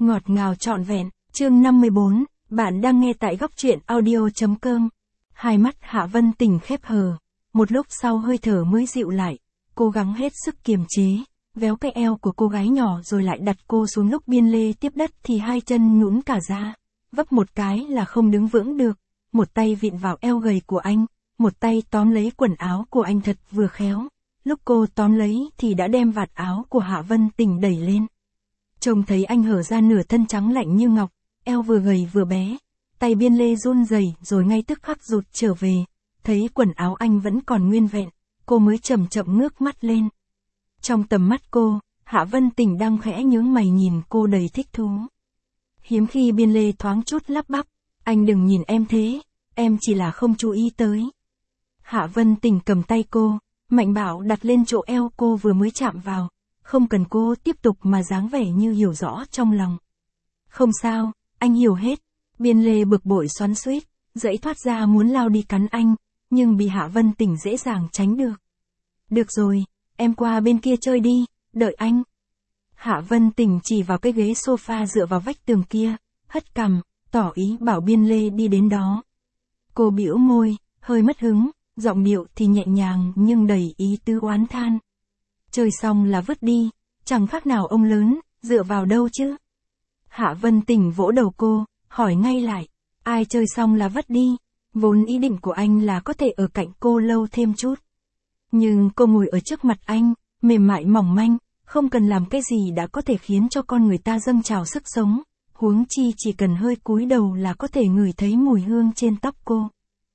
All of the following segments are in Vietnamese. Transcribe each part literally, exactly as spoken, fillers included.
Ngọt ngào trọn vẹn, chương năm mươi bốn, bạn đang nghe tại góc truyện audio.com. Hai mắt Hạ Vân Tình khép hờ, một lúc sau hơi thở mới dịu lại, cố gắng hết sức kiềm chế, véo cái eo của cô gái nhỏ rồi lại đặt cô xuống. Lúc Biên Lê tiếp đất thì hai chân nhũn cả ra, vấp một cái là không đứng vững được, một tay vịn vào eo gầy của anh, một tay tóm lấy quần áo của anh thật vừa khéo. Lúc cô tóm lấy thì đã đem vạt áo của Hạ Vân Tình đẩy lên. Trông thấy anh hở ra nửa thân trắng lạnh như ngọc, eo vừa gầy vừa bé. Tay Biên Lê run rẩy rồi ngay tức khắc rụt trở về. Thấy quần áo anh vẫn còn nguyên vẹn, cô mới chậm chậm ngước mắt lên. Trong tầm mắt cô, Hạ Vân Tình đang khẽ nhướng mày nhìn cô đầy thích thú. Hiếm khi Biên Lê thoáng chút lắp bắp, anh đừng nhìn em thế, em chỉ là không chú ý tới. Hạ Vân Tình cầm tay cô, mạnh bạo đặt lên chỗ eo cô vừa mới chạm vào, không cần cô tiếp tục mà dáng vẻ như hiểu rõ trong lòng. Không sao, anh hiểu hết. Biên Lê bực bội xoắn xuýt, giãy thoát ra muốn lao đi cắn anh, nhưng bị Hạ Vân Tình dễ dàng tránh được. Được rồi, em qua bên kia chơi đi, đợi anh. Hạ Vân Tình chỉ vào cái ghế sofa dựa vào vách tường kia, hất cằm, tỏ ý bảo Biên Lê đi đến đó. Cô bĩu môi, hơi mất hứng, giọng điệu thì nhẹ nhàng nhưng đầy ý tứ oán than. Chơi xong là vứt đi, chẳng khác nào ông lớn, dựa vào đâu chứ? Hạ Vân Tình vỗ đầu cô, hỏi ngay lại, ai chơi xong là vứt đi? Vốn ý định của anh là có thể ở cạnh cô lâu thêm chút. Nhưng cô ngồi ở trước mặt anh, mềm mại mỏng manh, không cần làm cái gì đã có thể khiến cho con người ta dâng trào sức sống, huống chi chỉ cần hơi cúi đầu là có thể ngửi thấy mùi hương trên tóc cô.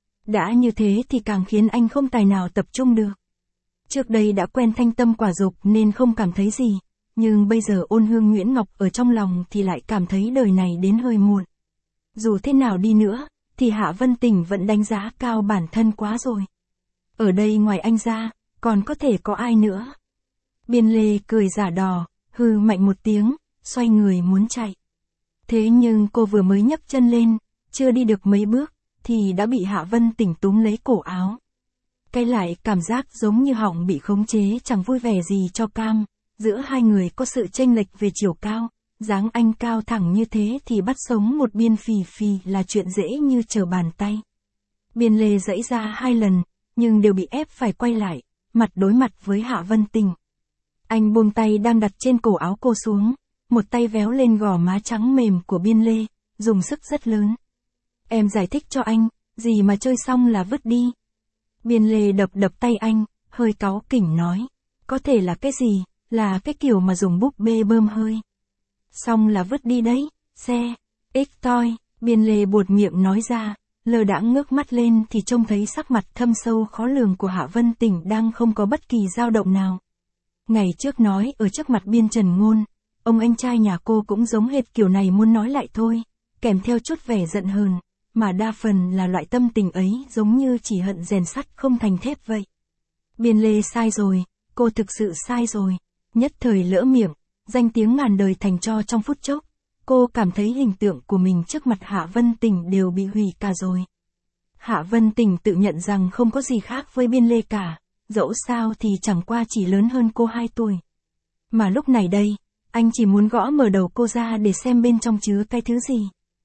Đã như thế thì càng khiến anh không tài nào tập trung được. Trước đây đã quen thanh tâm quả dục nên không cảm thấy gì, nhưng bây giờ ôn hương nhuyễn ngọc ở trong lòng thì lại cảm thấy đời này đến hơi muộn. Dù thế nào đi nữa, thì Hạ Vân Tình vẫn đánh giá cao bản thân quá rồi. Ở đây ngoài anh ra, còn có thể có ai nữa? Biên Lê cười giả đò, hừ mạnh một tiếng, xoay người muốn chạy. Thế nhưng cô vừa mới nhấc chân lên, chưa đi được mấy bước, thì đã bị Hạ Vân Tình túm lấy cổ áo. Cái lại cảm giác giống như họng bị khống chế chẳng vui vẻ gì cho cam, giữa hai người có sự chênh lệch về chiều cao, dáng anh cao thẳng như thế thì bắt sống một Biên phì phì là chuyện dễ như trở bàn tay. Biên Lê giãy ra hai lần, nhưng đều bị ép phải quay lại, mặt đối mặt với Hạ Vân Tình. Anh buông tay đang đặt trên cổ áo cô xuống, một tay véo lên gò má trắng mềm của Biên Lê, dùng sức rất lớn. Em giải thích cho anh, gì mà chơi xong là vứt đi. Biên Lê đập đập tay anh, hơi cáu kỉnh nói. Có thể là cái gì, là cái kiểu mà dùng búp bê bơm hơi. Xong là vứt đi đấy, xe, ích toi, Biên Lê buột miệng nói ra, lờ đãng ngước mắt lên thì trông thấy sắc mặt thâm sâu khó lường của Hạ Vân Tình đang không có bất kỳ dao động nào. Ngày trước nói ở trước mặt Biên Trần Ngôn, ông anh trai nhà cô cũng giống hệt kiểu này muốn nói lại thôi, kèm theo chút vẻ giận hờn. Mà đa phần là loại tâm tình ấy giống như chỉ hận rèn sắt không thành thép vậy. Biên Lê sai rồi, cô thực sự sai rồi. Nhất thời lỡ miệng, danh tiếng ngàn đời thành tro trong phút chốc. Cô cảm thấy hình tượng của mình trước mặt Hạ Vân Tình đều bị hủy cả rồi. Hạ Vân Tình tự nhận rằng không có gì khác với Biên Lê cả, dẫu sao thì chẳng qua chỉ lớn hơn cô hai tuổi. Mà lúc này đây, anh chỉ muốn gõ mở đầu cô ra để xem bên trong chứa cái thứ gì.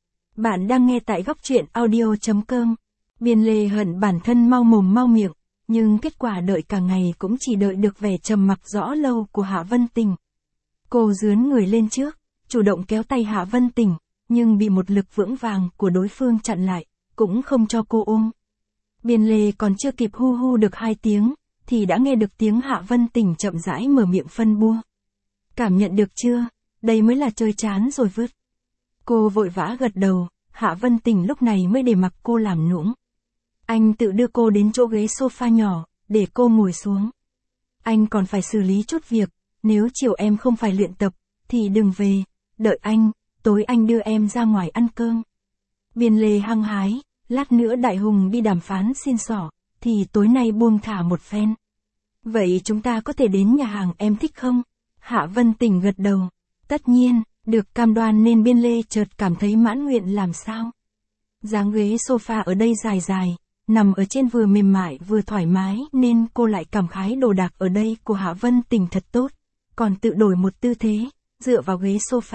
Bạn đang nghe tại góc truyện audio.com. Biên Lê hận bản thân mau mồm mau miệng, nhưng kết quả đợi cả ngày cũng chỉ đợi được vẻ trầm mặc rõ lâu của Hạ Vân Tình. Cô dướn người lên trước, chủ động kéo tay Hạ Vân Tình, nhưng bị một lực vững vàng của đối phương chặn lại, cũng không cho cô ôm. Biên Lê còn chưa kịp hu hu được hai tiếng, thì đã nghe được tiếng Hạ Vân Tình chậm rãi mở miệng phân bua. Cảm nhận được chưa, đây mới là chơi chán rồi vứt. Cô vội vã gật đầu, Hạ Vân Tình lúc này mới để mặc cô làm nũng. Anh tự đưa cô đến chỗ ghế sofa nhỏ, để cô ngồi xuống. Anh còn phải xử lý chút việc, nếu chiều em không phải luyện tập, thì đừng về, đợi anh, tối anh đưa em ra ngoài ăn cơm. Biên Lê hăng hái, lát nữa Đại Hùng đi đàm phán xin xỏ, thì tối nay buông thả một phen. Vậy chúng ta có thể đến nhà hàng em thích không? Hạ Vân Tình gật đầu, tất nhiên. Được cam đoan nên Biên Lê chợt cảm thấy mãn nguyện làm sao. Dáng ghế sofa ở đây dài dài, nằm ở trên vừa mềm mại vừa thoải mái nên cô lại cảm khái đồ đạc ở đây của Hạ Vân Tình thật tốt. Còn tự đổi một tư thế, dựa vào ghế sofa,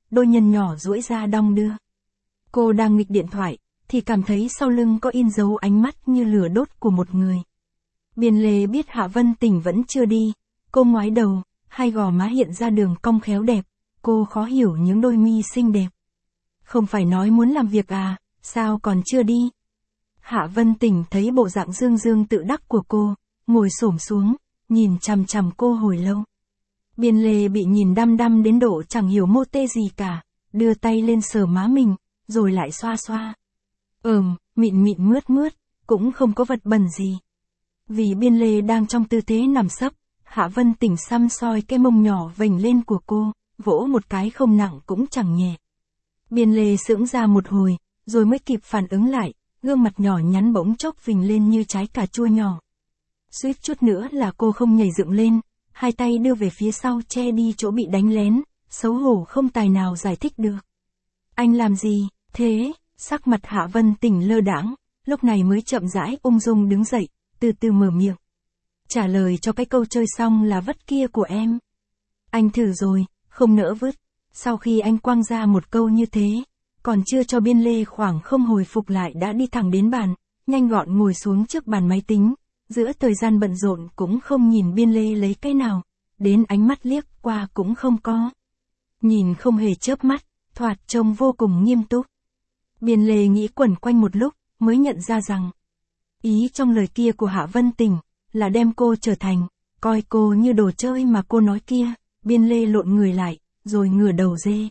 đôi nhân nhỏ duỗi ra đong đưa. Cô đang nghịch điện thoại, thì cảm thấy sau lưng có in dấu ánh mắt như lửa đốt của một người. Biên Lê biết Hạ Vân Tình vẫn chưa đi, cô ngoái đầu, hai gò má hiện ra đường cong khéo đẹp, cô khó hiểu những đôi mi xinh đẹp. Không phải nói muốn làm việc à, sao còn chưa đi? Hạ Vân Tình thấy bộ dạng dương dương tự đắc của cô, ngồi xổm xuống, nhìn chằm chằm cô hồi lâu. Biên Lê bị nhìn đăm đăm đến độ chẳng hiểu mô tê gì cả, đưa tay lên sờ má mình, rồi lại xoa xoa. Ừm, mịn mịn mướt mướt, cũng không có vật bẩn gì. Vì Biên Lê đang trong tư thế nằm sấp, Hạ Vân Tình xăm soi cái mông nhỏ vểnh lên của cô, vỗ một cái không nặng cũng chẳng nhẹ. Biên Lê sững ra một hồi, rồi mới kịp phản ứng lại, gương mặt nhỏ nhắn bỗng chốc phình lên như trái cà chua nhỏ. Suýt chút nữa là cô không nhảy dựng lên, hai tay đưa về phía sau che đi chỗ bị đánh lén, xấu hổ không tài nào giải thích được. Anh làm gì, thế? Sắc mặt Hạ Vân Tình lơ đãng, lúc này mới chậm rãi ung dung đứng dậy, từ từ mở miệng. Trả lời cho cái câu chơi xong là vất kia của em. Anh thử rồi, không nỡ vứt. Sau khi anh quăng ra một câu như thế, còn chưa cho Biên Lê khoảng không hồi phục lại đã đi thẳng đến bàn, nhanh gọn ngồi xuống trước bàn máy tính, giữa thời gian bận rộn cũng không nhìn Biên Lê lấy cái nào, đến ánh mắt liếc qua cũng không có. Nhìn không hề chớp mắt, thoạt trông vô cùng nghiêm túc. Biên Lê nghĩ quẩn quanh một lúc, mới nhận ra rằng, ý trong lời kia của Hạ Vân Tình, là đem cô trở thành, coi cô như đồ chơi mà cô nói kia. Biên Lê lộn người lại, rồi ngửa đầu dê.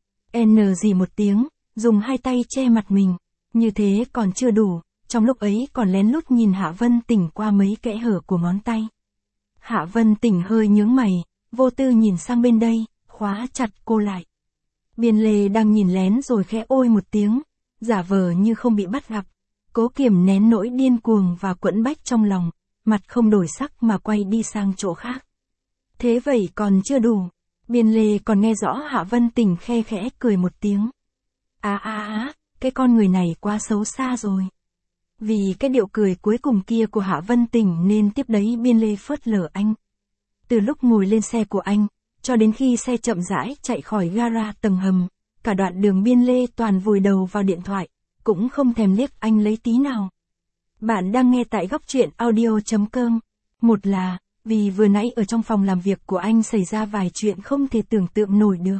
N gì một tiếng, dùng hai tay che mặt mình, như thế còn chưa đủ, trong lúc ấy còn lén lút nhìn Hạ Vân Tình qua mấy kẽ hở của ngón tay. Hạ Vân Tình hơi nhướng mày, vô tư nhìn sang bên đây, khóa chặt cô lại. Biên Lê đang nhìn lén rồi khẽ ôi một tiếng, giả vờ như không bị bắt gặp, cố kiềm nén nỗi điên cuồng và quẫn bách trong lòng, mặt không đổi sắc mà quay đi sang chỗ khác. Thế vậy còn chưa đủ, Biên Lê còn nghe rõ Hạ Vân Tình khe khẽ cười một tiếng. Á á á, cái con người này quá xấu xa rồi. Vì cái điệu cười cuối cùng kia của Hạ Vân Tình nên tiếp đấy Biên Lê phớt lờ anh. Từ lúc ngồi lên xe của anh, cho đến khi xe chậm rãi chạy khỏi gara tầng hầm, cả đoạn đường Biên Lê toàn vùi đầu vào điện thoại, cũng không thèm liếc anh lấy tí nào. Bạn đang nghe tại góc truyện audio chấm com. Một là, vì vừa nãy ở trong phòng làm việc của anh xảy ra vài chuyện không thể tưởng tượng nổi được.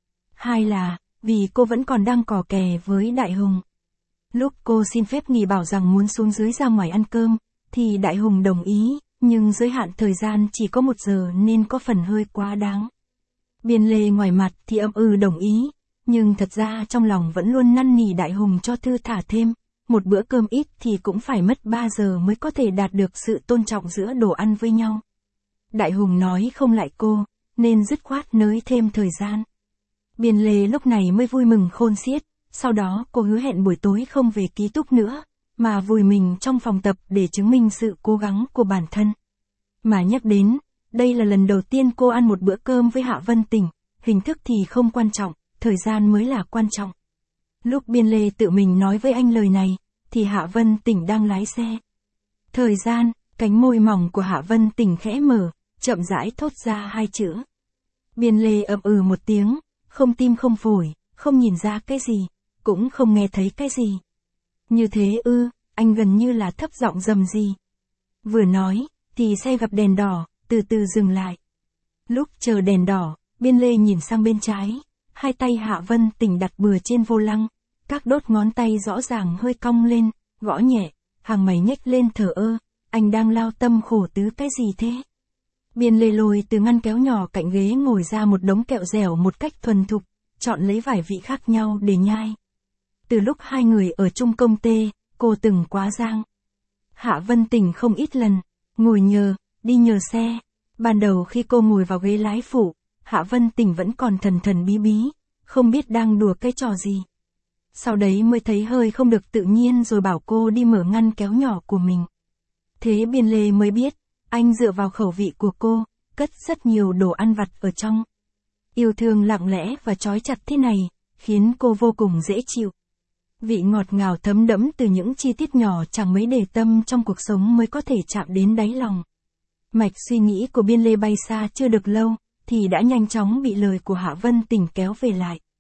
Hai là, vì cô vẫn còn đang cò kè với Đại Hùng. Lúc cô xin phép nghỉ bảo rằng muốn xuống dưới ra ngoài ăn cơm, thì Đại Hùng đồng ý, nhưng giới hạn thời gian chỉ có một giờ nên có phần hơi quá đáng. Biên Lê ngoài mặt thì ậm ừ đồng ý, nhưng thật ra trong lòng vẫn luôn năn nỉ Đại Hùng cho thư thả thêm. Một bữa cơm ít thì cũng phải mất ba giờ mới có thể đạt được sự tôn trọng giữa đồ ăn với nhau. Đại Hùng nói không lại cô, nên dứt khoát nới thêm thời gian. Biên Lê lúc này mới vui mừng khôn xiết, sau đó cô hứa hẹn buổi tối không về ký túc nữa, mà vùi mình trong phòng tập để chứng minh sự cố gắng của bản thân. Mà nhắc đến, đây là lần đầu tiên cô ăn một bữa cơm với Hạ Vân Tình, hình thức thì không quan trọng, thời gian mới là quan trọng. Lúc Biên Lê tự mình nói với anh lời này, thì Hạ Vân Tình đang lái xe. Thời gian, cánh môi mỏng của Hạ Vân Tình khẽ mở, chậm rãi thốt ra hai chữ. Biên Lê ậm ừ một tiếng, không tim không phổi, không nhìn ra cái gì, cũng không nghe thấy cái gì. Như thế ư, anh gần như là thấp giọng rầm gì. Vừa nói, thì xe gặp đèn đỏ, từ từ dừng lại. Lúc chờ đèn đỏ, Biên Lê nhìn sang bên trái, hai tay Hạ Vân Tình đặt bừa trên vô lăng, các đốt ngón tay rõ ràng hơi cong lên, gõ nhẹ, hàng mày nhếch lên thở ơ, anh đang lao tâm khổ tứ cái gì thế? Biên Lê lôi từ ngăn kéo nhỏ cạnh ghế ngồi ra một đống kẹo dẻo một cách thuần thục, chọn lấy vài vị khác nhau để nhai. Từ lúc hai người ở chung công ty, cô từng quá giang. Hạ Vân Tình không ít lần, ngồi nhờ, đi nhờ xe. Ban đầu khi cô ngồi vào ghế lái phụ, Hạ Vân Tình vẫn còn thần thần bí bí, không biết đang đùa cái trò gì. Sau đấy mới thấy hơi không được tự nhiên rồi bảo cô đi mở ngăn kéo nhỏ của mình. Thế Biên Lê mới biết, anh dựa vào khẩu vị của cô, cất rất nhiều đồ ăn vặt ở trong. Yêu thương lặng lẽ và trói chặt thế này, khiến cô vô cùng dễ chịu. Vị ngọt ngào thấm đẫm từ những chi tiết nhỏ chẳng mấy để tâm trong cuộc sống mới có thể chạm đến đáy lòng. Mạch suy nghĩ của Biên Lê bay xa chưa được lâu, thì đã nhanh chóng bị lời của Hạ Vân Tình kéo về lại.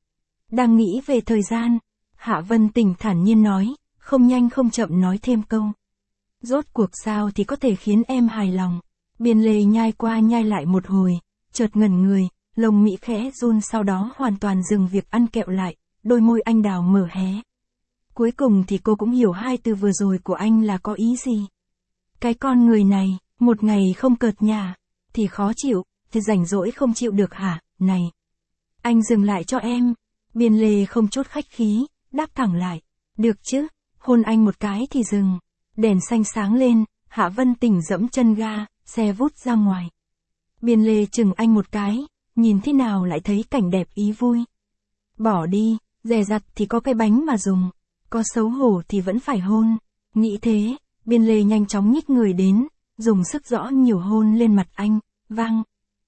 Đang nghĩ về thời gian, Hạ Vân Tình thản nhiên nói, không nhanh không chậm nói thêm câu. Rốt cuộc sao thì có thể khiến em hài lòng. Biên Lê nhai qua nhai lại một hồi, chợt ngẩn người, lông mỹ khẽ run sau đó hoàn toàn dừng việc ăn kẹo lại, đôi môi anh đào mở hé. Cuối cùng thì cô cũng hiểu hai từ vừa rồi của anh là có ý gì. Cái con người này, một ngày không cợt nhả, thì khó chịu, thì rảnh rỗi không chịu được hả, này. Anh dừng lại cho em. Biên Lê không chút khách khí, đáp thẳng lại. Được chứ, hôn anh một cái thì dừng. Đèn xanh sáng lên, Hạ Vân Tình dẫm chân ga, xe vút ra ngoài. Biên Lê chừng anh một cái, nhìn thế nào lại thấy cảnh đẹp ý vui. Bỏ đi, dè dặt thì có cái bánh mà dùng, có xấu hổ thì vẫn phải hôn. Nghĩ thế, Biên Lê nhanh chóng nhích người đến, dùng sức rõ nhiều hôn lên mặt anh, vang.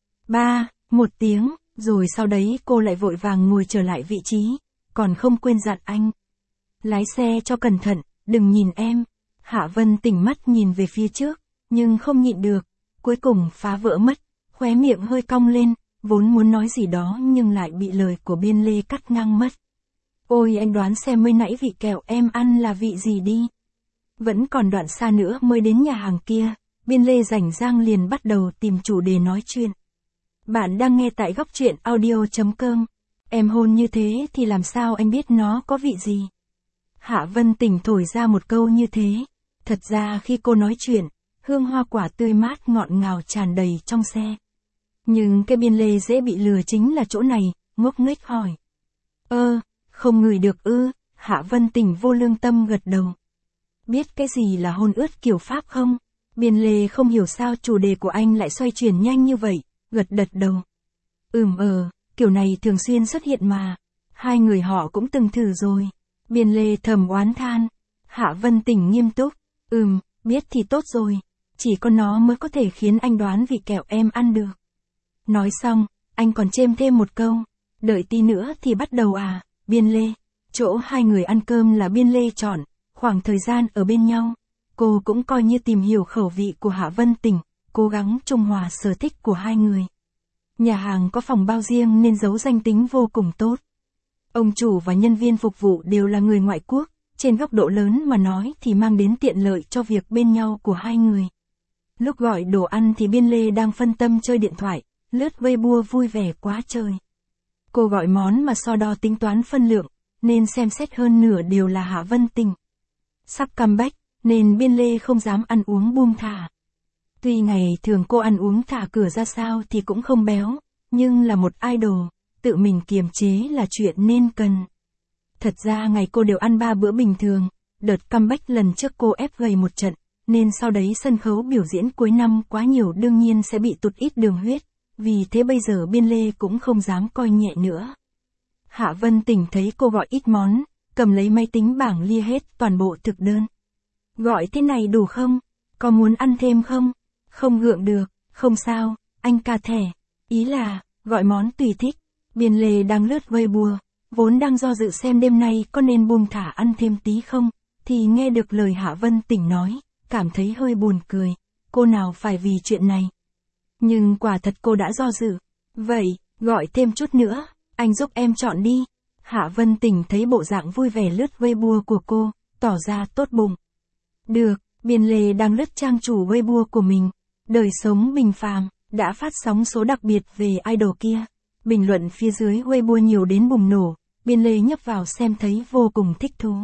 Ba, một tiếng, rồi sau đấy cô lại vội vàng ngồi trở lại vị trí, còn không quên dặn anh. Lái xe cho cẩn thận, đừng nhìn em. Hạ Vân Tình mắt nhìn về phía trước, nhưng không nhịn được, cuối cùng phá vỡ mất, khóe miệng hơi cong lên, vốn muốn nói gì đó nhưng lại bị lời của Biên Lê cắt ngang mất. Ôi anh đoán xem mới nãy vị kẹo em ăn là vị gì đi. Vẫn còn đoạn xa nữa mới đến nhà hàng kia, Biên Lê rảnh rang liền bắt đầu tìm chủ đề nói chuyện. Bạn đang nghe tại góc truyện audio chấm com. Em hôn như thế thì làm sao anh biết nó có vị gì? Hạ Vân Tình thổi ra một câu như thế. Thật ra khi cô nói chuyện, hương hoa quả tươi mát ngọt ngào tràn đầy trong xe. Nhưng cái Biên Lê dễ bị lừa chính là chỗ này, ngốc nghếch hỏi. Ơ, không ngửi được ư? Hạ Vân Tình vô lương tâm gật đầu. Biết cái gì là hôn ướt kiểu Pháp không? Biên Lê không hiểu sao chủ đề của anh lại xoay chuyển nhanh như vậy, gật đật đầu. Ừm ờ, kiểu này thường xuyên xuất hiện mà. Hai người họ cũng từng thử rồi. Biên Lê thầm oán than. Hạ Vân Tình nghiêm túc. Ừm, biết thì tốt rồi. Chỉ có nó mới có thể khiến anh đoán vị kẹo em ăn được. Nói xong, anh còn chêm thêm một câu. Đợi tí nữa thì bắt đầu à, Biên Lê. Chỗ hai người ăn cơm là Biên Lê chọn, khoảng thời gian ở bên nhau. Cô cũng coi như tìm hiểu khẩu vị của Hạ Vân Tình, cố gắng trung hòa sở thích của hai người. Nhà hàng có phòng bao riêng nên giấu danh tính vô cùng tốt. Ông chủ và nhân viên phục vụ đều là người ngoại quốc, trên góc độ lớn mà nói thì mang đến tiện lợi cho việc bên nhau của hai người. Lúc gọi đồ ăn thì Biên Lê đang phân tâm chơi điện thoại, lướt Weibo vui vẻ quá trời. Cô gọi món mà so đo tính toán phân lượng, nên xem xét hơn nửa đều là Hạ Vân Tình. Sắp comeback, nên Biên Lê không dám ăn uống buông thả. Tuy ngày thường cô ăn uống thả cửa ra sao thì cũng không béo, nhưng là một idol, tự mình kiềm chế là chuyện nên cần. Thật ra ngày cô đều ăn ba bữa bình thường, đợt comeback lần trước cô ép gầy một trận, nên sau đấy sân khấu biểu diễn cuối năm quá nhiều đương nhiên sẽ bị tụt ít đường huyết, vì thế bây giờ Biên Lê cũng không dám coi nhẹ nữa. Hạ Vân Tình thấy cô gọi ít món, cầm lấy máy tính bảng lia hết toàn bộ thực đơn. Gọi thế này đủ không? Có muốn ăn thêm không? Không gượng được, không sao, anh ca thẻ. Ý là, gọi món tùy thích. Biên Lê đang lướt Weibo, vốn đang do dự xem đêm nay có nên buông thả ăn thêm tí không, thì nghe được lời Hạ Vân Tình nói, cảm thấy hơi buồn cười. Cô nào phải vì chuyện này. Nhưng quả thật cô đã do dự. Vậy, gọi thêm chút nữa, anh giúp em chọn đi. Hạ Vân Tình thấy bộ dạng vui vẻ lướt Weibo của cô, tỏ ra tốt bụng. Được, Biên Lê đang lướt trang chủ Weibo của mình. Đời sống bình phàm, đã phát sóng số đặc biệt về idol kia. Bình luận phía dưới Weibo nhiều đến bùng nổ, Biên Lê nhấp vào xem thấy vô cùng thích thú.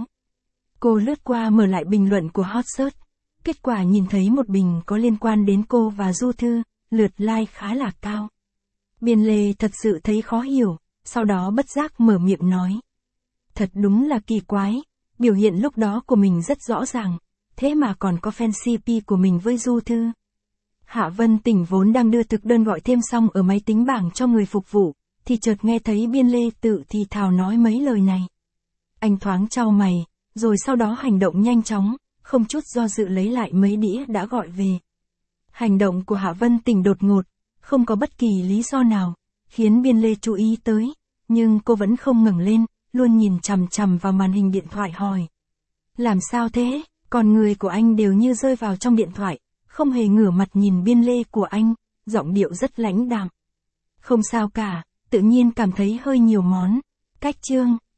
Cô lướt qua mở lại bình luận của Hot Search. Kết quả nhìn thấy một bình có liên quan đến cô và Du Thư, lượt like khá là cao. Biên Lê thật sự thấy khó hiểu, sau đó bất giác mở miệng nói. Thật đúng là kỳ quái, biểu hiện lúc đó của mình rất rõ ràng, thế mà còn có fan xê pê của mình với Du Thư. Hạ Vân Tình vốn đang đưa thực đơn gọi thêm xong ở máy tính bảng cho người phục vụ, thì chợt nghe thấy Biên Lê tự thì thào nói mấy lời này. Anh thoáng chau mày, rồi sau đó hành động nhanh chóng, không chút do dự lấy lại mấy đĩa đã gọi về. Hành động của Hạ Vân Tình đột ngột, không có bất kỳ lý do nào, khiến Biên Lê chú ý tới, nhưng cô vẫn không ngẩng lên, luôn nhìn chằm chằm vào màn hình điện thoại hỏi. Làm sao thế, con người của anh đều như rơi vào trong điện thoại, không hề ngửa mặt nhìn Biên Lê của anh, giọng điệu rất lãnh đạm. Không sao cả, tự nhiên cảm thấy hơi nhiều món. Cách chương